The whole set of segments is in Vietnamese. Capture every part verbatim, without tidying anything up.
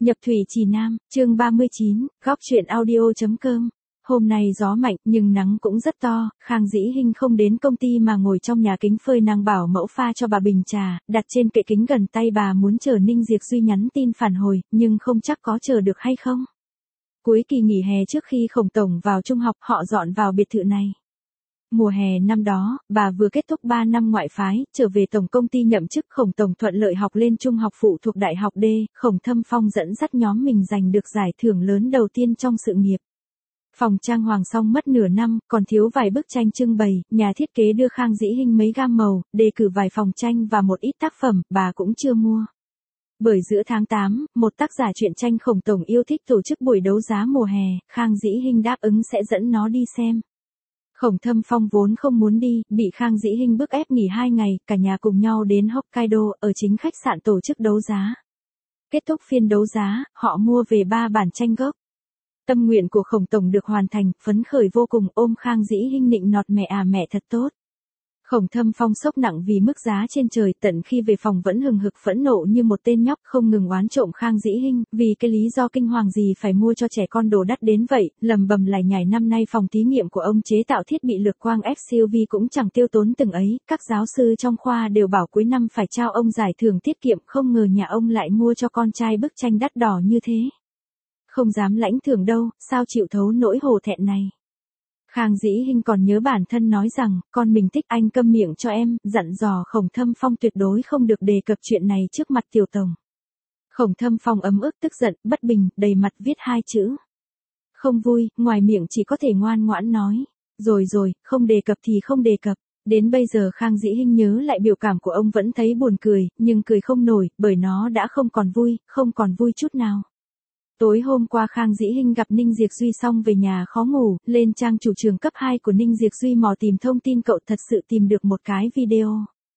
Nhập thủy Trì Nam, chương ba mươi chín, góc truyện audio.com. Hôm nay gió mạnh nhưng nắng cũng rất to, Khang Dĩ Hinh không đến công ty mà ngồi trong nhà kính phơi nắng bảo mẫu pha cho bà bình trà, đặt trên kệ kính gần tay bà muốn chờ Ninh Diệp Duy nhắn tin phản hồi, nhưng không chắc có chờ được hay không. Cuối kỳ nghỉ hè trước khi Khổng Tổng vào trung học họ dọn vào biệt thự này. Mùa hè năm đó, bà vừa kết thúc ba năm ngoại phái, trở về tổng công ty nhậm chức. Khổng Tổng thuận lợi học lên trung học phụ thuộc Đại học D, Khổng Thâm Phong dẫn dắt nhóm mình giành được giải thưởng lớn đầu tiên trong sự nghiệp. Phòng trang hoàng xong mất nửa năm, còn thiếu vài bức tranh trưng bày, nhà thiết kế đưa Khang Dĩ Hinh mấy gam màu, đề cử vài phòng tranh và một ít tác phẩm, bà cũng chưa mua. Bởi giữa tháng tám, một tác giả truyện tranh Khổng Tổng yêu thích tổ chức buổi đấu giá mùa hè, Khang Dĩ Hinh đáp ứng sẽ dẫn nó đi xem. Khổng Thâm Phong vốn không muốn đi, bị Khang Dĩ Hinh bức ép nghỉ hai ngày, cả nhà cùng nhau đến Hokkaido, ở chính khách sạn tổ chức đấu giá. Kết thúc phiên đấu giá, họ mua về ba bản tranh gốc. Tâm nguyện của Khổng Tổng được hoàn thành, phấn khởi vô cùng, ôm Khang Dĩ Hinh nịnh nọt mẹ à mẹ thật tốt. Khổng Thâm Phong sốc nặng vì mức giá trên trời, tận khi về phòng vẫn hừng hực phẫn nộ như một tên nhóc, không ngừng oán trộm Khang Dĩ Hinh, vì cái lý do kinh hoàng gì phải mua cho trẻ con đồ đắt đến vậy, lầm bầm lải nhải năm nay phòng thí nghiệm của ông chế tạo thiết bị lực quang ép xê vê cũng chẳng tiêu tốn từng ấy, các giáo sư trong khoa đều bảo cuối năm phải trao ông giải thưởng tiết kiệm, không ngờ nhà ông lại mua cho con trai bức tranh đắt đỏ như thế. Không dám lãnh thưởng đâu, sao chịu thấu nỗi hổ thẹn này. Khang Dĩ Hinh còn nhớ bản thân nói rằng, con mình thích anh câm miệng cho em, dặn dò Khổng Thâm Phong tuyệt đối không được đề cập chuyện này trước mặt tiểu tổng. Khổng Thâm Phong ấm ức tức giận, bất bình, đầy mặt viết hai chữ. Không vui, ngoài miệng chỉ có thể ngoan ngoãn nói. Rồi rồi, không đề cập thì không đề cập. Đến bây giờ Khang Dĩ Hinh nhớ lại biểu cảm của ông vẫn thấy buồn cười, nhưng cười không nổi, bởi nó đã không còn vui, không còn vui chút nào. Tối hôm qua Khang Dĩ Hinh gặp Ninh Diệp Duy xong về nhà khó ngủ, lên trang chủ trường cấp hai của Ninh Diệp Duy mò tìm thông tin cậu thật sự tìm được một cái video.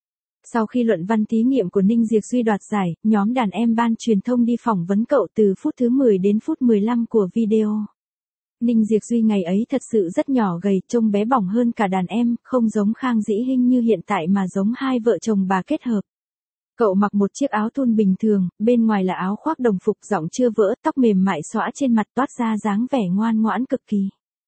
Sau khi luận văn thí nghiệm của Ninh Diệp Duy đoạt giải, nhóm đàn em ban truyền thông đi phỏng vấn cậu từ phút thứ mười đến phút mười lăm của video. Ninh Diệp Duy ngày ấy thật sự rất nhỏ gầy, trông bé bỏng hơn cả đàn em, không giống Khang Dĩ Hinh như hiện tại mà giống hai vợ chồng bà kết hợp. Cậu mặc một chiếc áo thun bình thường, bên ngoài là áo khoác đồng phục, giọng chưa vỡ, tóc mềm mại xõa trên mặt, toát ra dáng vẻ ngoan ngoãn cực kỳ.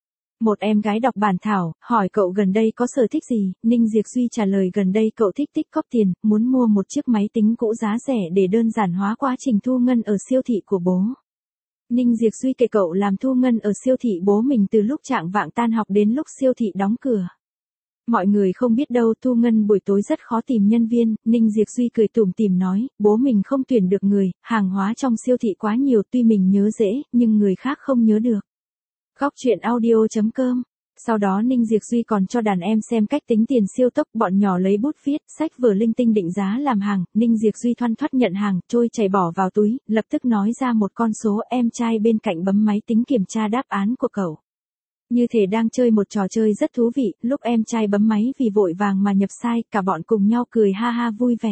Một em gái đọc bản thảo, hỏi cậu gần đây có sở thích gì, Ninh Diệp Duy trả lời gần đây cậu thích tích cóp tiền, muốn mua một chiếc máy tính cũ giá rẻ để đơn giản hóa quá trình thu ngân ở siêu thị của bố. Ninh Diệp Duy kể cậu làm thu ngân ở siêu thị bố mình từ lúc chạng vạng tan học đến lúc siêu thị đóng cửa. Mọi người không biết đâu, thu ngân buổi tối rất khó tìm nhân viên, Ninh Diệp Duy cười tủm tỉm nói, bố mình không tuyển được người, hàng hóa trong siêu thị quá nhiều, tuy mình nhớ dễ, nhưng người khác không nhớ được. Góc truyện audio.com. Sau đó Ninh Diệp Duy còn cho đàn em xem cách tính tiền siêu tốc, bọn nhỏ lấy bút viết, sách vở linh tinh định giá làm hàng, Ninh Diệp Duy thoăn thoắt nhận hàng, trôi chảy bỏ vào túi, lập tức nói ra một con số, em trai bên cạnh bấm máy tính kiểm tra đáp án của cậu. Như thể đang chơi một trò chơi rất thú vị, lúc em trai bấm máy vì vội vàng mà nhập sai, cả bọn cùng nhau cười ha ha vui vẻ.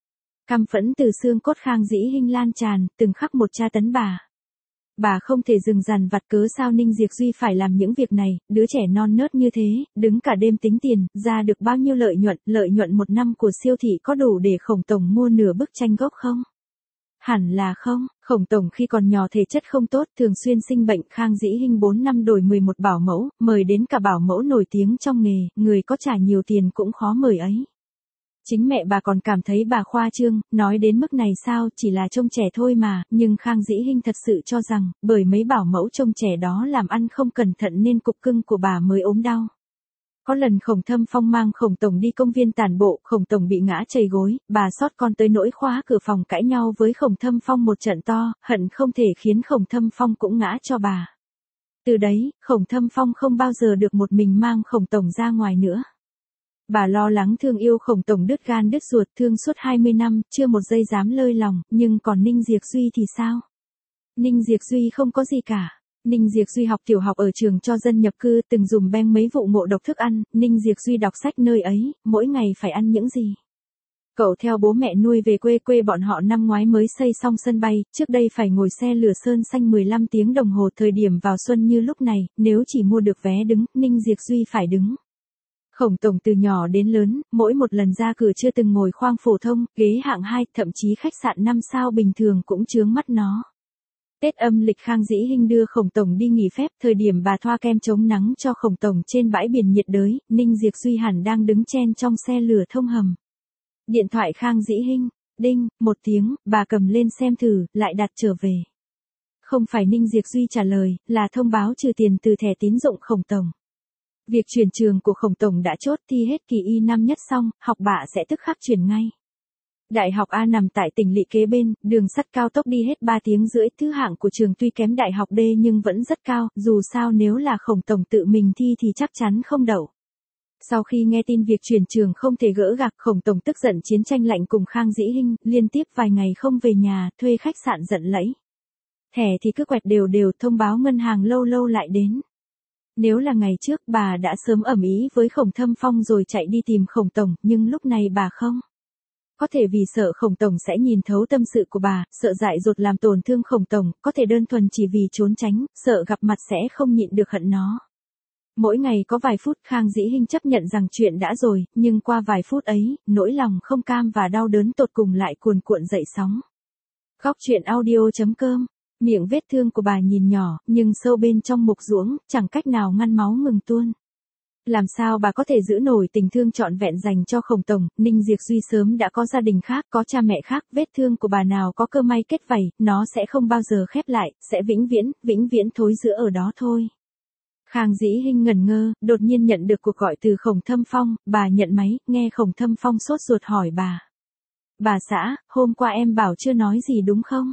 Căm phẫn từ xương cốt Khang Dĩ Hinh lan tràn, từng khắc một tra tấn bà. Bà không thể dừng dằn vặt cớ sao Ninh Diệp Duy phải làm những việc này, đứa trẻ non nớt như thế, đứng cả đêm tính tiền, ra được bao nhiêu lợi nhuận, lợi nhuận một năm của siêu thị có đủ để Khổng Tổng mua nửa bức tranh gốc không? Hẳn là không, Khổng Tổng khi còn nhỏ thể chất không tốt, thường xuyên sinh bệnh, Khang Dĩ Hinh bốn năm đổi mười một bảo mẫu, mời đến cả bảo mẫu nổi tiếng trong nghề, người có trả nhiều tiền cũng khó mời ấy. Chính mẹ bà còn cảm thấy bà khoa trương, nói đến mức này sao, chỉ là trông trẻ thôi mà, nhưng Khang Dĩ Hinh thật sự cho rằng, bởi mấy bảo mẫu trông trẻ đó làm ăn không cẩn thận nên cục cưng của bà mới ốm đau. Có lần Khổng Thâm Phong mang Khổng Tổng đi công viên tản bộ, Khổng Tổng bị ngã chầy gối, bà sót con tới nỗi khóa cửa phòng cãi nhau với Khổng Thâm Phong một trận to, hận không thể khiến Khổng Thâm Phong cũng ngã cho bà. Từ đấy, Khổng Thâm Phong không bao giờ được một mình mang Khổng Tổng ra ngoài nữa. Bà lo lắng thương yêu Khổng Tổng đứt gan đứt ruột, thương suốt hai mươi năm, chưa một giây dám lơi lòng, nhưng còn Ninh Diệp Duy thì sao? Ninh Diệp Duy không có gì cả. Ninh Diệp Duy học tiểu học ở trường cho dân nhập cư, từng dùng beng mấy vụ ngộ độc thức ăn, Ninh Diệp Duy đọc sách nơi ấy, mỗi ngày phải ăn những gì? Cậu theo bố mẹ nuôi về quê quê bọn họ năm ngoái mới xây xong sân bay, trước đây phải ngồi xe lửa sơn xanh mười lăm tiếng đồng hồ, thời điểm vào xuân như lúc này, nếu chỉ mua được vé đứng, Ninh Diệp Duy phải đứng. Khổng Tổng từ nhỏ đến lớn, mỗi một lần ra cửa chưa từng ngồi khoang phổ thông, ghế hạng hai, thậm chí khách sạn năm sao bình thường cũng chướng mắt nó. Tết âm lịch Khang Dĩ Hinh đưa Khổng Tổng đi nghỉ phép, thời điểm bà thoa kem chống nắng cho Khổng Tổng trên bãi biển nhiệt đới, Ninh Diệp Duy hẳn đang đứng chen trong xe lửa thông hầm. Điện thoại Khang Dĩ Hinh, đinh, một tiếng, bà cầm lên xem thử, lại đặt trở về. Không phải Ninh Diệp Duy trả lời, là thông báo trừ tiền từ thẻ tín dụng Khổng Tổng. Việc chuyển trường của Khổng Tổng đã chốt, thi hết kỳ y năm nhất xong, học bạ sẽ tức khắc chuyển ngay. Đại học A nằm tại tỉnh lỵ kế bên, đường sắt cao tốc đi hết ba tiếng rưỡi, thứ hạng của trường tuy kém đại học D nhưng vẫn rất cao, dù sao nếu là Khổng Tổng tự mình thi thì chắc chắn không đậu. Sau khi nghe tin việc chuyển trường không thể gỡ gạc, Khổng Tổng tức giận chiến tranh lạnh cùng Khang Dĩ Hinh, liên tiếp vài ngày không về nhà, thuê khách sạn giận lẫy. Thẻ thì cứ quẹt đều đều, thông báo ngân hàng lâu lâu lại đến. Nếu là ngày trước bà đã sớm ẩm ý với Khổng Thâm Phong rồi chạy đi tìm Khổng Tổng, nhưng lúc này bà không. Có thể vì sợ Khổng Tổng sẽ nhìn thấu tâm sự của bà, sợ dại dột làm tổn thương Khổng Tổng, có thể đơn thuần chỉ vì trốn tránh, sợ gặp mặt sẽ không nhịn được hận nó. Mỗi ngày có vài phút Khang Dĩ Hinh chấp nhận rằng chuyện đã rồi, nhưng qua vài phút ấy, nỗi lòng không cam và đau đớn tột cùng lại cuồn cuộn dậy sóng. Góc truyện audio chấm com. Miệng vết thương của bà nhìn nhỏ, nhưng sâu bên trong mục ruỗng, chẳng cách nào ngăn máu ngừng tuôn. Làm sao bà có thể giữ nổi tình thương trọn vẹn dành cho Khổng Tổng, Ninh Diệp Duy sớm đã có gia đình khác, có cha mẹ khác, vết thương của bà nào có cơ may kết vảy, nó sẽ không bao giờ khép lại, sẽ vĩnh viễn, vĩnh viễn thối rữa ở đó thôi. Khang Dĩ Hinh ngẩn ngơ, đột nhiên nhận được cuộc gọi từ Khổng Thâm Phong, bà nhận máy, nghe Khổng Thâm Phong sốt ruột hỏi bà. Bà xã, hôm qua em bảo chưa nói gì đúng không?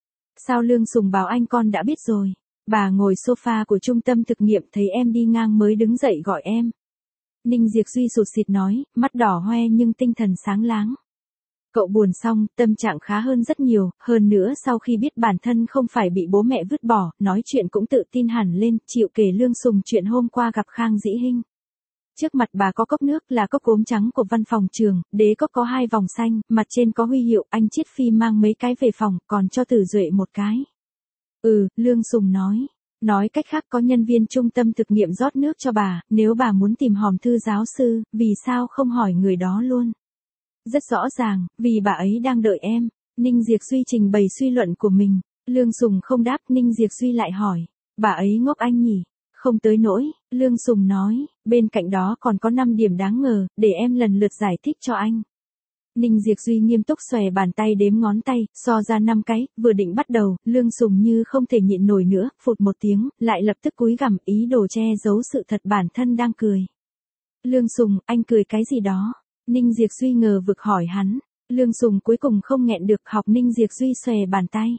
Sao Lương Sùng bảo anh con đã biết rồi? Bà ngồi sofa của trung tâm thực nghiệm thấy em đi ngang mới đứng dậy gọi em. Ninh Diệp Duy sụt sịt nói, mắt đỏ hoe nhưng tinh thần sáng láng. Cậu buồn xong, tâm trạng khá hơn rất nhiều, hơn nữa sau khi biết bản thân không phải bị bố mẹ vứt bỏ, nói chuyện cũng tự tin hẳn lên, chịu kể Lương Sùng chuyện hôm qua gặp Khang Dĩ Hinh. Trước mặt bà có cốc nước là cốc gốm trắng của văn phòng trường, đế cốc có hai vòng xanh, mặt trên có huy hiệu, anh Chiết Phi mang mấy cái về phòng, còn cho Tử Duệ một cái. Ừ, Lương Sùng nói. Nói cách khác có nhân viên trung tâm thực nghiệm rót nước cho bà, nếu bà muốn tìm hòm thư giáo sư, vì sao không hỏi người đó luôn? Rất rõ ràng, vì bà ấy đang đợi em. Ninh Diệp Duy trình bày suy luận của mình. Lương Sùng không đáp, Ninh Diệp Duy lại hỏi. Bà ấy ngốc anh nhỉ? Không tới nỗi, Lương Sùng nói, bên cạnh đó còn có năm điểm đáng ngờ, để em lần lượt giải thích cho anh. Ninh Diệp Duy nghiêm túc xòe bàn tay đếm ngón tay, so ra năm cái, vừa định bắt đầu, Lương Sùng như không thể nhịn nổi nữa, phụt một tiếng, lại lập tức cúi gằm ý đồ che giấu sự thật bản thân đang cười. Lương Sùng, anh cười cái gì đó? Ninh Diệp Duy ngờ vực hỏi hắn. Lương Sùng cuối cùng không nghẹn được học Ninh Diệp Duy xòe bàn tay.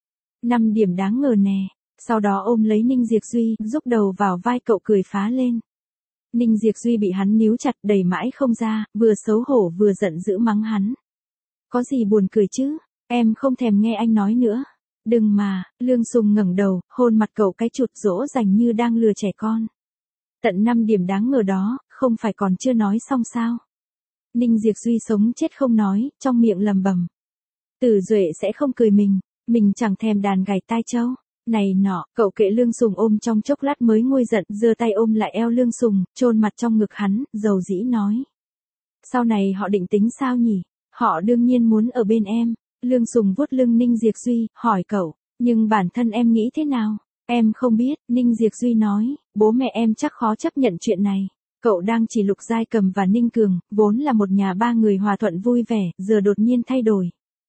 Năm điểm đáng ngờ nè. Sau đó ôm lấy Ninh Diệp Duy, rúc đầu vào vai cậu cười phá lên. Ninh Diệp Duy bị hắn níu chặt đầy mãi không ra, vừa xấu hổ vừa giận dữ mắng hắn. Có gì buồn cười chứ, em không thèm nghe anh nói nữa. Đừng mà, Lương Sùng ngẩng đầu, hôn mặt cậu cái chụt dỗ dành như đang lừa trẻ con. Tận năm điểm đáng ngờ đó, không phải còn chưa nói xong sao. Ninh Diệp Duy sống chết không nói, trong miệng lầm bầm. Tử Duệ sẽ không cười mình, mình chẳng thèm đàn gảy tai trâu. Này nọ, cậu kệ Lương Sùng ôm trong chốc lát mới nguôi giận, giơ tay ôm lại eo Lương Sùng, chôn mặt trong ngực hắn, dầu dĩ nói. Sau này họ định tính sao nhỉ? Họ đương nhiên muốn ở bên em. Lương Sùng vuốt lưng Ninh Diệp Duy, hỏi cậu, nhưng bản thân em nghĩ thế nào? Em không biết, Ninh Diệp Duy nói, bố mẹ em chắc khó chấp nhận chuyện này. Cậu đang chỉ Lục Giai Cầm và Ninh Cường, vốn là một nhà ba người hòa thuận vui vẻ, giờ đột nhiên thay đổi.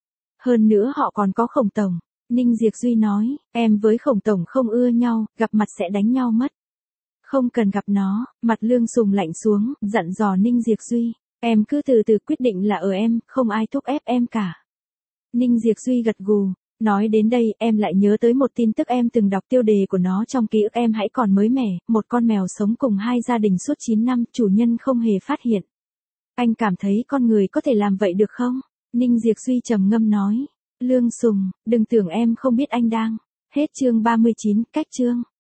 Hơn nữa họ còn có Khổng Tổng. Ninh Diệp Duy nói, em với Khổng Tổng không ưa nhau, gặp mặt sẽ đánh nhau mất. Không cần gặp nó, mặt Lương Sùng lạnh xuống, dặn dò Ninh Diệp Duy, em cứ từ từ quyết định là ở em, không ai thúc ép em cả. Ninh Diệp Duy gật gù, nói đến đây em lại nhớ tới một tin tức em từng đọc tiêu đề của nó trong ký ức em hãy còn mới mẻ, một con mèo sống cùng hai gia đình suốt chín năm, chủ nhân không hề phát hiện. Anh cảm thấy con người có thể làm vậy được không? Ninh Diệp Duy trầm ngâm nói. Lương Sùng, đừng tưởng em không biết anh đang. Hết chương ba mươi chín, cách chương.